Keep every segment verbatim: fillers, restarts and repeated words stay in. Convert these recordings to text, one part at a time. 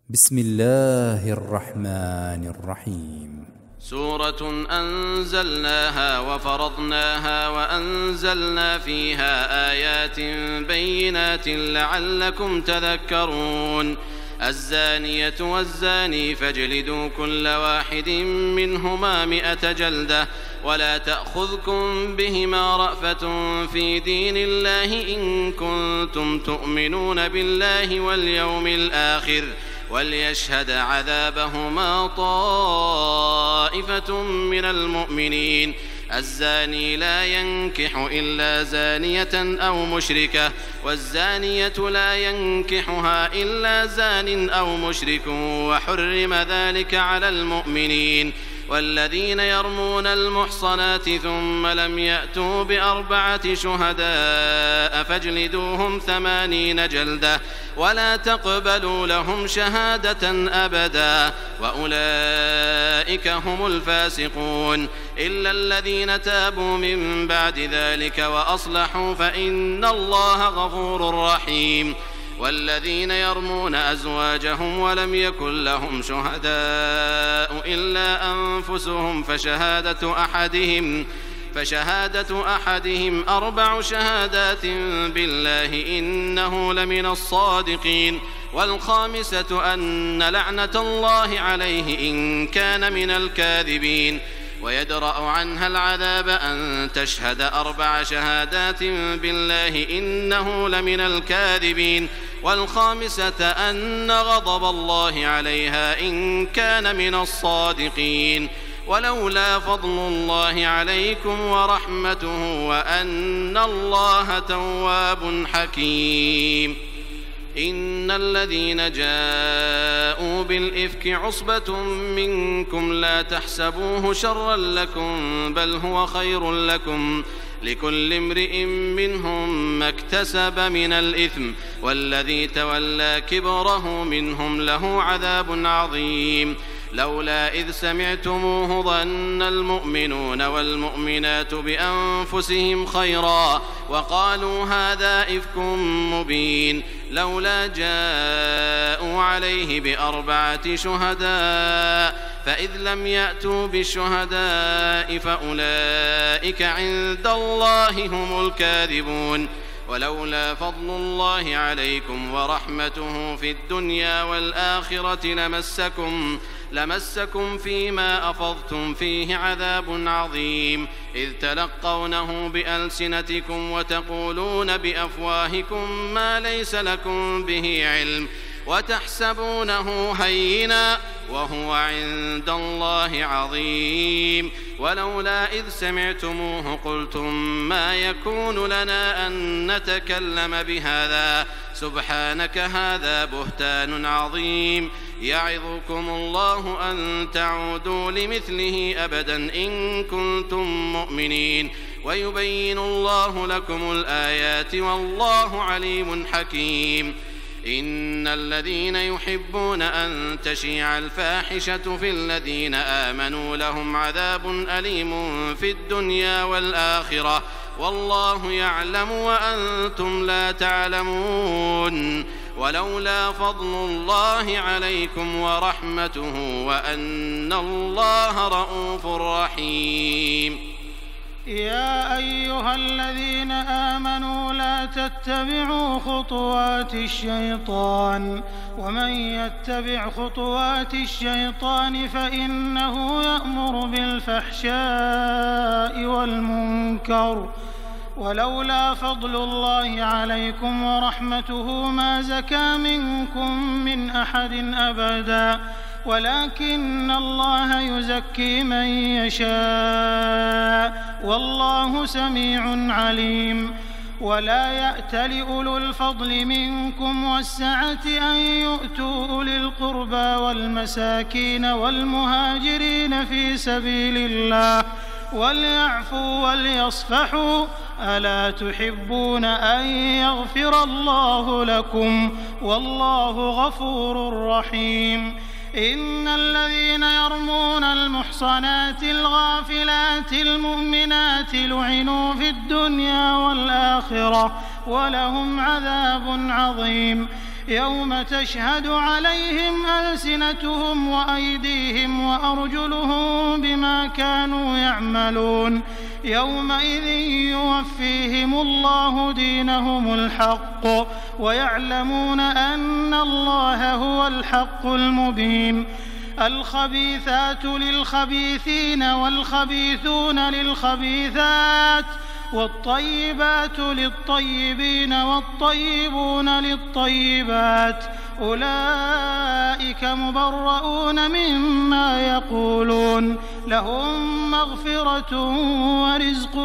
بسم الله الرحمن الرحيم. سورة أنزلناها وفرضناها وأنزلنا فيها آيات بينات لعلكم تذكرون. الزانية والزاني فاجلدوا كل واحد منهما مئة جلدة ولا تأخذكم بهما رأفة في دين الله إن كنتم تؤمنون بالله واليوم الآخر وليشهد عذابهما طائفة من المؤمنين. الزاني لا ينكح إلا زانية أو مشركة والزانية لا ينكحها إلا زان أو مشرك وحرم ذلك على المؤمنين. والذين يرمون المحصنات ثم لم يأتوا بأربعة شهداء فاجلدوهم ثمانين جلدة ولا تقبلوا لهم شهادة أبدا وأولئك هم الفاسقون إلا الذين تابوا من بعد ذلك وأصلحوا فإن الله غفور رحيم. والذين يرمون أزواجهم ولم يكن لهم شهداء إلا أنفسهم فشهادة أحدهم فشهادة أحدهم أربع شهادات بالله إنه لمن الصادقين. والخامسة أن لعنة الله عليه إن كان من الكاذبين. ويدرأ عنها العذاب أن تشهد أربع شهادات بالله إنه لمن الكاذبين. والخامسة أن غضب الله عليها إن كان من الصادقين. ولولا فضل الله عليكم ورحمته وأن الله تواب حكيم. إن الذين جاءوا بالإفك عصبة منكم لا تحسبوه شرا لكم بل هو خير لكم لكل امرئ منهم ما اكتسب من الإثم والذي تولى كبره منهم له عذاب عظيم. لولا إذ سمعتموه ظن المؤمنون والمؤمنات بأنفسهم خيرا وقالوا هذا إفك مبين. لولا جاءوا عليه بأربعة شهداء فإذ لم يأتوا بالشهداء فأولئك عند الله هم الكاذبون. ولولا فضل الله عليكم ورحمته في الدنيا والآخرة لمسكم لمسكم فيما أفضتم فيه عذاب عظيم إذ تلقونه بألسنتكم وتقولون بأفواهكم ما ليس لكم به علم وتحسبونه هينا وهو عند الله عظيم. ولولا إذ سمعتموه قلتم ما يكون لنا أن نتكلم بهذا سبحانك هذا بهتان عظيم. يعظكم الله أن تعودوا لمثله أبدا إن كنتم مؤمنين. ويبين الله لكم الآيات والله عليم حكيم. إن الذين يحبون أن تشيع الفاحشة في الذين آمنوا لهم عذاب أليم في الدنيا والآخرة والله يعلم وأنتم لا تعلمون. ولولا فضل الله عليكم ورحمته وأن الله رءوف رحيم. يا أيها الذين آمنوا لا تتبعوا خطوات الشيطان ومن يتبع خطوات الشيطان فإنه يأمر بالفحشاء والمنكر. ولولا فضل الله عليكم ورحمته ما زكى منكم من أحد أبدا ولكن الله يزكي من يشاء والله سميع عليم. ولا يأت لأولو الفضل منكم والسعة أن يؤتوا أولي القربى والمساكين والمهاجرين في سبيل الله وليعفوا وليصفحوا ألا تحبون أن يغفر الله لكم والله غفور رحيم. إن الذين يرمون المحصنات الغافلات المؤمنات لعنوا في الدنيا والآخرة ولهم عذاب عظيم. يوم تشهد عليهم ألسنتهم وأيديهم وأرجلهم بما كانوا يعملون يومئذ يوفيهم الله دينهم الحق ويعلمون أن الله هو الحق المبين الخبيثات للخبيثين والخبيثون للخبيثات والطيبات للطيبين والطيبون للطيبات أولئك مبرؤون مما يقولون لهم مغفرة ورزق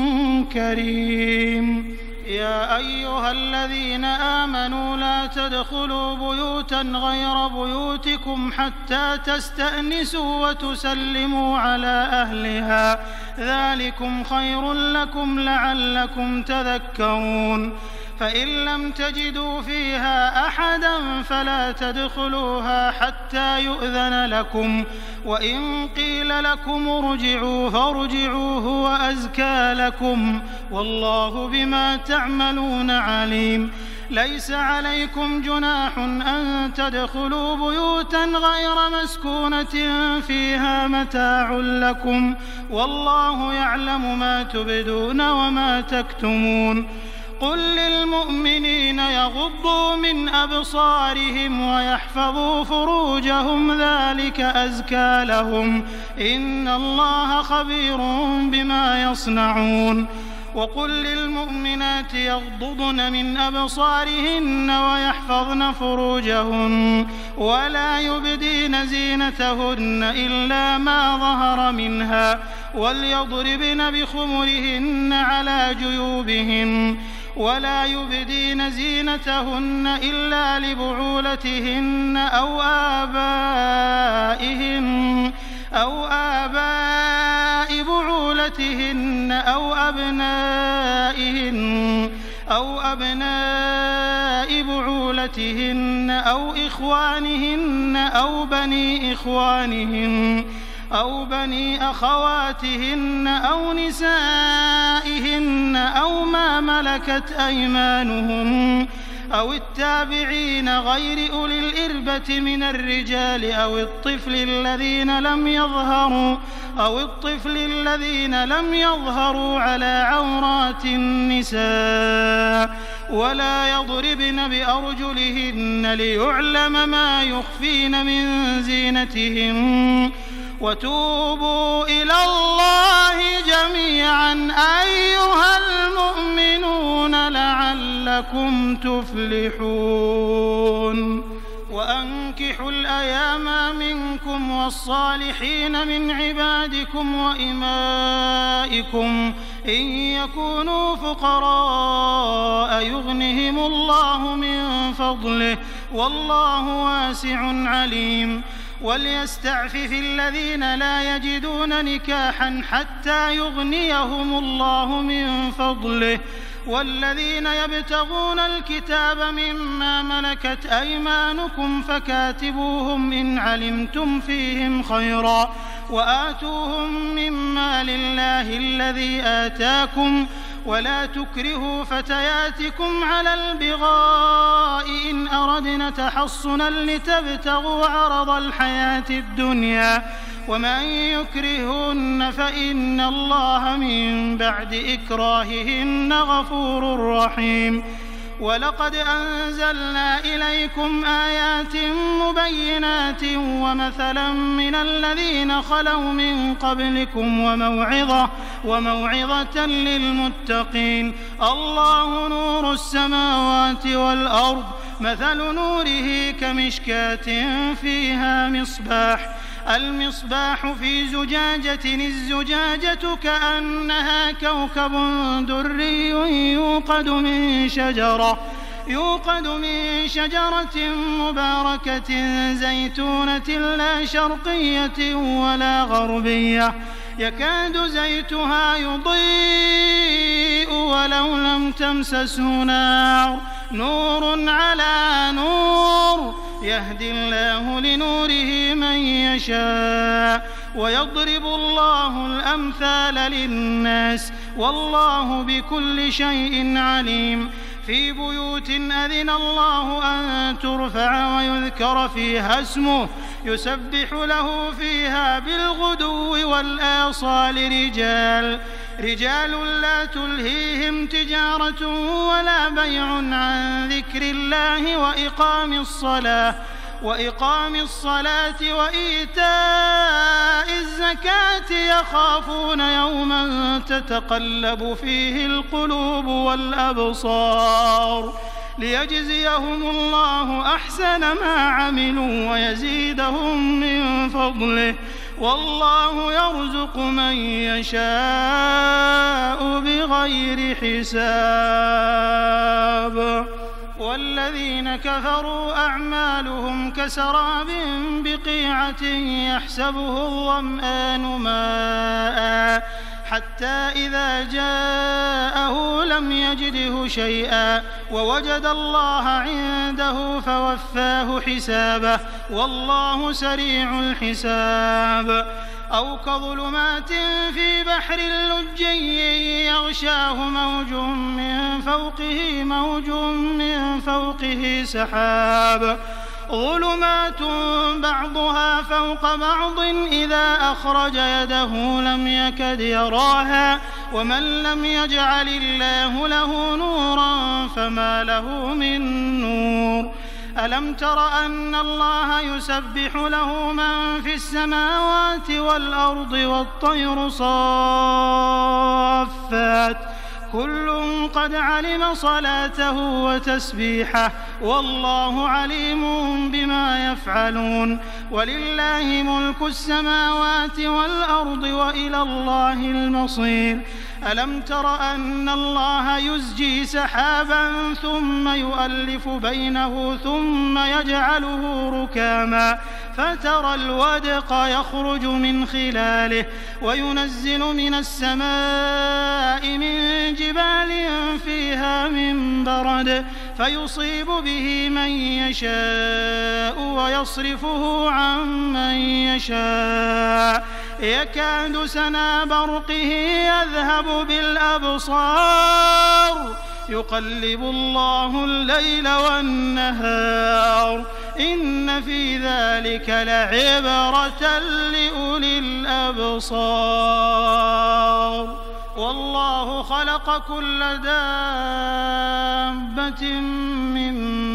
كريم يا أيها الذين آمنوا لا تدخلوا بيوتا غير بيوتكم حتى تستأنسوا وتسلموا على أهلها ذلكم خير لكم لعلكم تذكرون فإن لم تجدوا فيها أحدا فلا تدخلوها حتى يؤذن لكم وإن قيل لكم ارجعوا فارجعوا هو أزكى لكم والله بما تعملون عليم ليس عليكم جناح أن تدخلوا بيوتا غير مسكونة فيها متاع لكم والله يعلم ما تبدون وما تكتمون قل للمؤمنين يغضوا من أبصارهم ويحفظوا فروجهم ذلك أزكى لهم إن الله خبير بما يصنعون وقل للمؤمنات يغضضن من أبصارهن ويحفظن فروجهن ولا يبدين زينتهن إلا ما ظهر منها وليضربن بخمرهن على جيوبهن ولا يبدين زينتهن إلا لبعولتهن أو آبائهن أو آباء بعولتهن أو أبنائهن أو أبناء بعولتهن أو إخوانهن أو بني إخوانهن أو بني أخواتهن أو نسائهن أو ما ملكت أيمانهن أو التابعين غير أولي الإربة من الرجال أو الطفل الذين لم يظهروا أو الطفل الذين لم يظهروا على عورات النساء ولا يضربن بأرجلهن ليعلم ما يخفين من زينتهن وتوبوا إلى الله جميعا أيها المؤمنون لعلكم تفلحون وأنكحوا الأيام منكم والصالحين من عبادكم وإمائكم إن يكونوا فقراء يغنهم الله من فضله والله واسع عليم وليستعفف الذين لا يجدون نكاحا حتى يغنيهم الله من فضله والذين يبتغون الكتاب مما ملكت أيمانكم فكاتبوهم إن علمتم فيهم خيرا وآتوهم مما لله الذي آتاكم ولا تكرهوا فتياتكم على البغاء إن أردنا تحصنا لتبتغوا عرض الحياة الدنيا ومن يكرهن فإن الله من بعد إكراههن غفور رحيم ولقد أنزلنا إليكم آيات مبينات ومثلا من الذين خلوا من قبلكم وموعظة وموعظة للمتقين الله نور السماوات والأرض مثل نوره كمشكاة فيها مصباح المصباح في زجاجة الزجاجة كأنها كوكب دري يوقد من شجرة يوقد من شجرة مباركة زيتونة لا شرقية ولا غربية يكاد زيتها يضيء ولو لم تمسسه نار نور على نور يهدي الله لنوره من يشاء ويضرب الله الأمثال للناس والله بكل شيء عليم في بيوت أذن الله أن ترفع ويذكر فيها اسمه يسبح له فيها بالغدو والآصال رجال رجال لا تلهيهم تجارة ولا بيع عن ذكر الله وإقام الصلاة وإقام الصلاة وإيتاء الزكاة يخافون يوما تتقلب فيه القلوب والأبصار ليجزيهم الله أحسن ما عملوا ويزيدهم من فضله والله يرزق من يشاء بغير حساب. والذين كفروا أعمالهم كسراب بقيعة يحسبه الظمآن ماء حتى إذا جاءه لم يجده شيئا ووجد الله عنده فوفاه حسابه والله سريع الحساب. أو كظلمات في بحر لجي يغشاه موج من فوقه موج من فوقه سحاب ظلمات بعضها فوق بعض إذا أخرج يده لم يكد يراها ومن لم يجعل الله له نورا فما له من نور. ألم تر أن الله يسبح له من في السماوات والأرض والطير صافات كل قد علم صلاته وتسبيحه والله عليم بما يفعلون. ولله ملك السماوات والأرض وإلى الله المصير. ألم تر أن الله يزجي سحابا ثم يؤلف بينه ثم يجعله ركاما فترى الودق يخرج من خلاله وينزل من السماء من جبال فيها من برد فيصيب به من يشاء ويصرفه عن من يشاء يكاد سنا برقه يذهب بالأبصار يقلب الله الليل والنهار إن في ذلك لعبرة لأولي الأبصار. والله خلق كل دابة من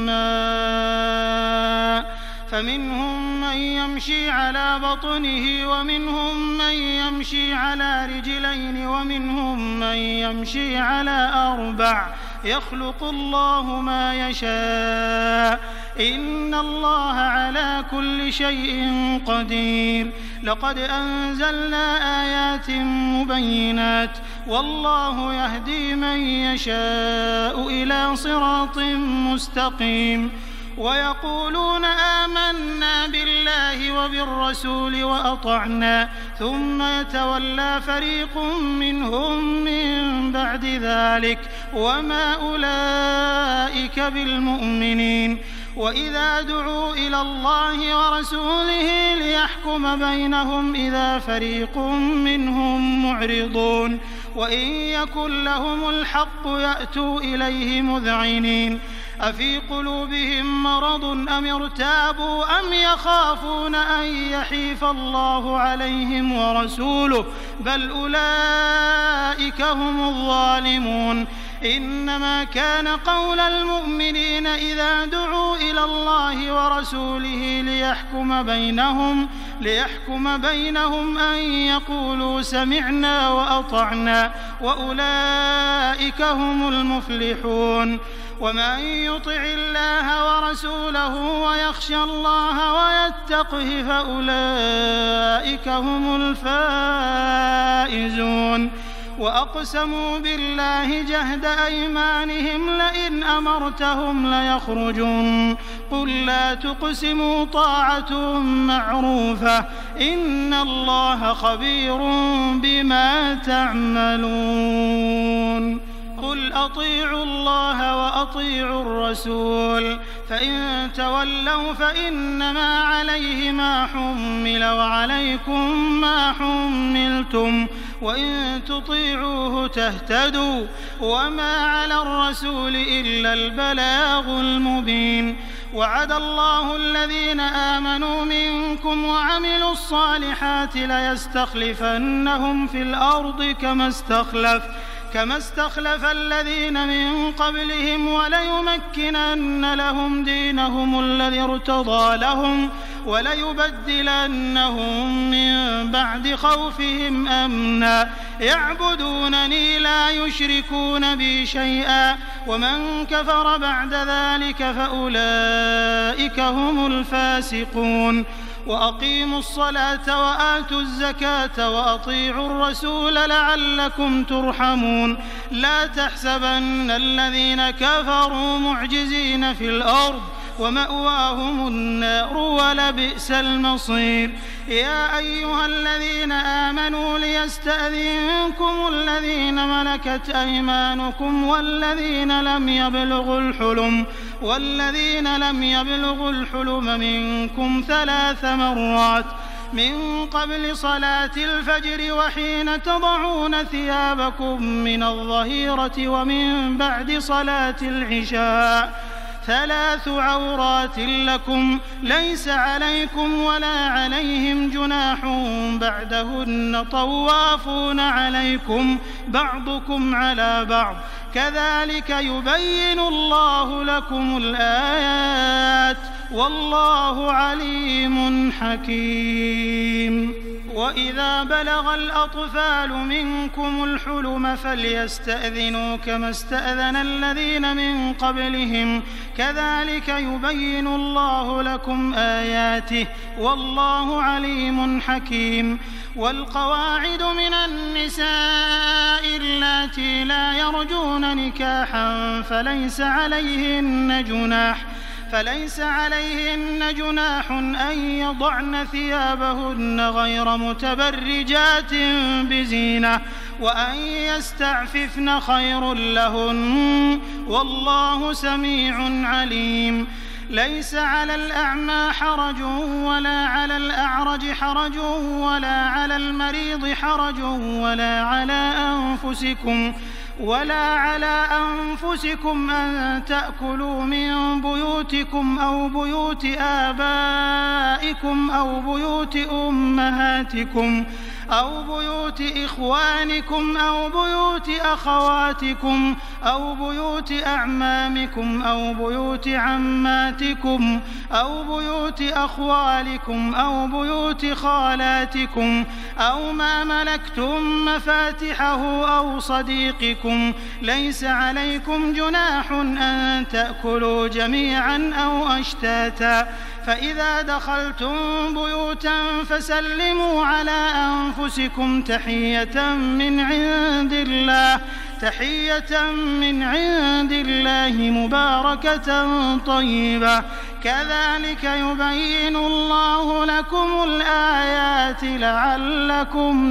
ماء فمنهم من يمشي على بطنه ومنهم من يمشي على رجلين ومنهم من يمشي على أربع يخلق الله ما يشاء إن الله على كل شيء قدير. لقد أنزلنا آيات مبينات والله يهدي من يشاء إلى صراط مستقيم. ويقولون آمنا بالله وبالرسول وأطعنا ثم يتولى فريق منهم من بعد ذلك وما أولئك بالمؤمنين. وإذا دعوا إلى الله ورسوله ليحكم بينهم إذا فريق منهم معرضون وإن يكن لهم الحق يأتوا إليه مذعنين. أفي قلوبهم مرض أم ارتابوا أم يخافون أن يحيف الله عليهم ورسوله بل أولئك هم الظالمون. إنما كان قول المؤمنين إذا دعوا إلى الله ورسوله ليحكم بينهم ليحكم بينهم أن يقولوا سمعنا وأطعنا وأولئك هم المفلحون. ومن يطع الله ورسوله ويخشى الله ويتقه فأولئك هم الفائزون. وأقسموا بالله جهد أيمانهم لئن أمرتهم ليخرجون قل لا تقسموا طاعة معروفة إن الله خبير بما تعملون. قل أطيعوا الله وأطيعوا الرسول فإن تولوا فإنما عليه ما حمل وعليكم ما حملتم وإن تطيعوه تهتدوا وما على الرسول إلا البلاغ المبين وعد الله الذين آمنوا منكم وعملوا الصالحات ليستخلفنهم في الأرض كما استخلف كما استخلف الذين من قبلهم وليمكنن لهم دينهم الذي ارتضى لهم وليبدلنهم من بعد خوفهم أمنا يعبدونني لا يشركون بي شيئا ومن كفر بعد ذلك فأولئك هم الفاسقون وأقيموا الصلاة وآتوا الزكاة وأطيعوا الرسول لعلكم ترحمون لا تحسبن الذين كفروا معجزين في الأرض ومأواهم النار ولبئس المصير يا أيها الذين آمنوا ليستأذنكم الذين ملكت أيمانكم والذين لم يبلغوا الحلم والذين لم يبلغوا الحلم منكم ثلاث مرات من قبل صلاة الفجر وحين تضعون ثيابكم من الظهيرة ومن بعد صلاة العشاء ثلاث عورات لكم ليس عليكم ولا عليهم جناح بعدهن طوافون عليكم بعضكم على بعض كذلك يبين الله لكم الآيات والله عليم حكيم وإذا بلغ الأطفال منكم الحلم فليستأذنوا كما استأذن الذين من قبلهم كذلك يبين الله لكم آياته والله عليم حكيم والقواعد من النساء اللاتي لا يرجون نكاحا فليس عليهن جناح فليس عليهن جناح أن يضعن ثيابهن غير متبرجات بزينة وأن يستعففن خير لهن والله سميع عليم ليس على الأعمى حرج ولا على الأعرج حرج ولا على المريض حرج ولا على أنفسكم ولا على أنفسكم أن تأكلوا من بيوتكم أو بيوت آبائكم أو بيوت أمهاتكم أو بيوت إخوانكم أو بيوت أخواتكم أو بيوت أعمامكم أو بيوت عماتكم أو بيوت أخوالكم أو بيوت خالاتكم أو ما ملكتم مفاتحه أو صديقكم ليس عليكم جناح أن تأكلوا جميعا أو أشتاتا فإذا دخلتم بيوتا فسلموا على أنفسكم تحية من عند الله تحية من عند الله مباركة طيبة كذلك يبين الله لكم الآيات لعلكم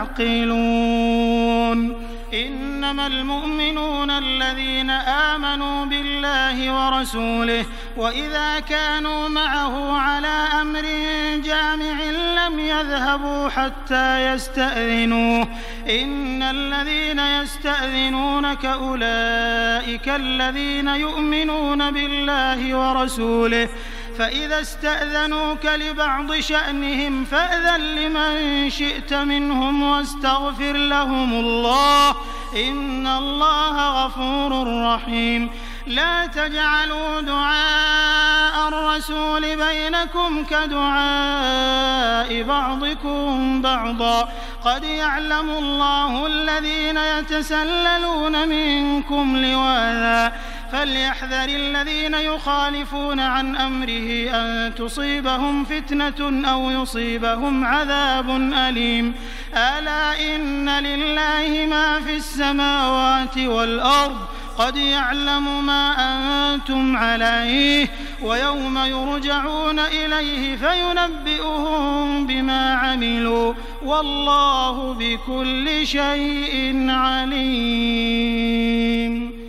تعقلون إنما المؤمنون الذين آمنوا بالله ورسوله وإذا كانوا معه على أمر جامع لم يذهبوا حتى يستأذنوه إن الذين يستأذنونك أولئك الذين يؤمنون بالله ورسوله فإذا استأذنوك لبعض شأنهم فأذن لمن شئت منهم واستغفر لهم الله إن الله غفور رحيم لا تجعلوا دعاء الرسول بينكم كدعاء بعضكم بعضا قد يعلم الله الذين يتسللون منكم لواذا فليحذر الذين يخالفون عن أمره أن تصيبهم فتنة أو يصيبهم عذاب أليم ألا إن لله ما في السماوات والأرض قد يعلم ما أنتم عليه ويوم يرجعون إليه فينبئهم بما عملوا والله بكل شيء عليم.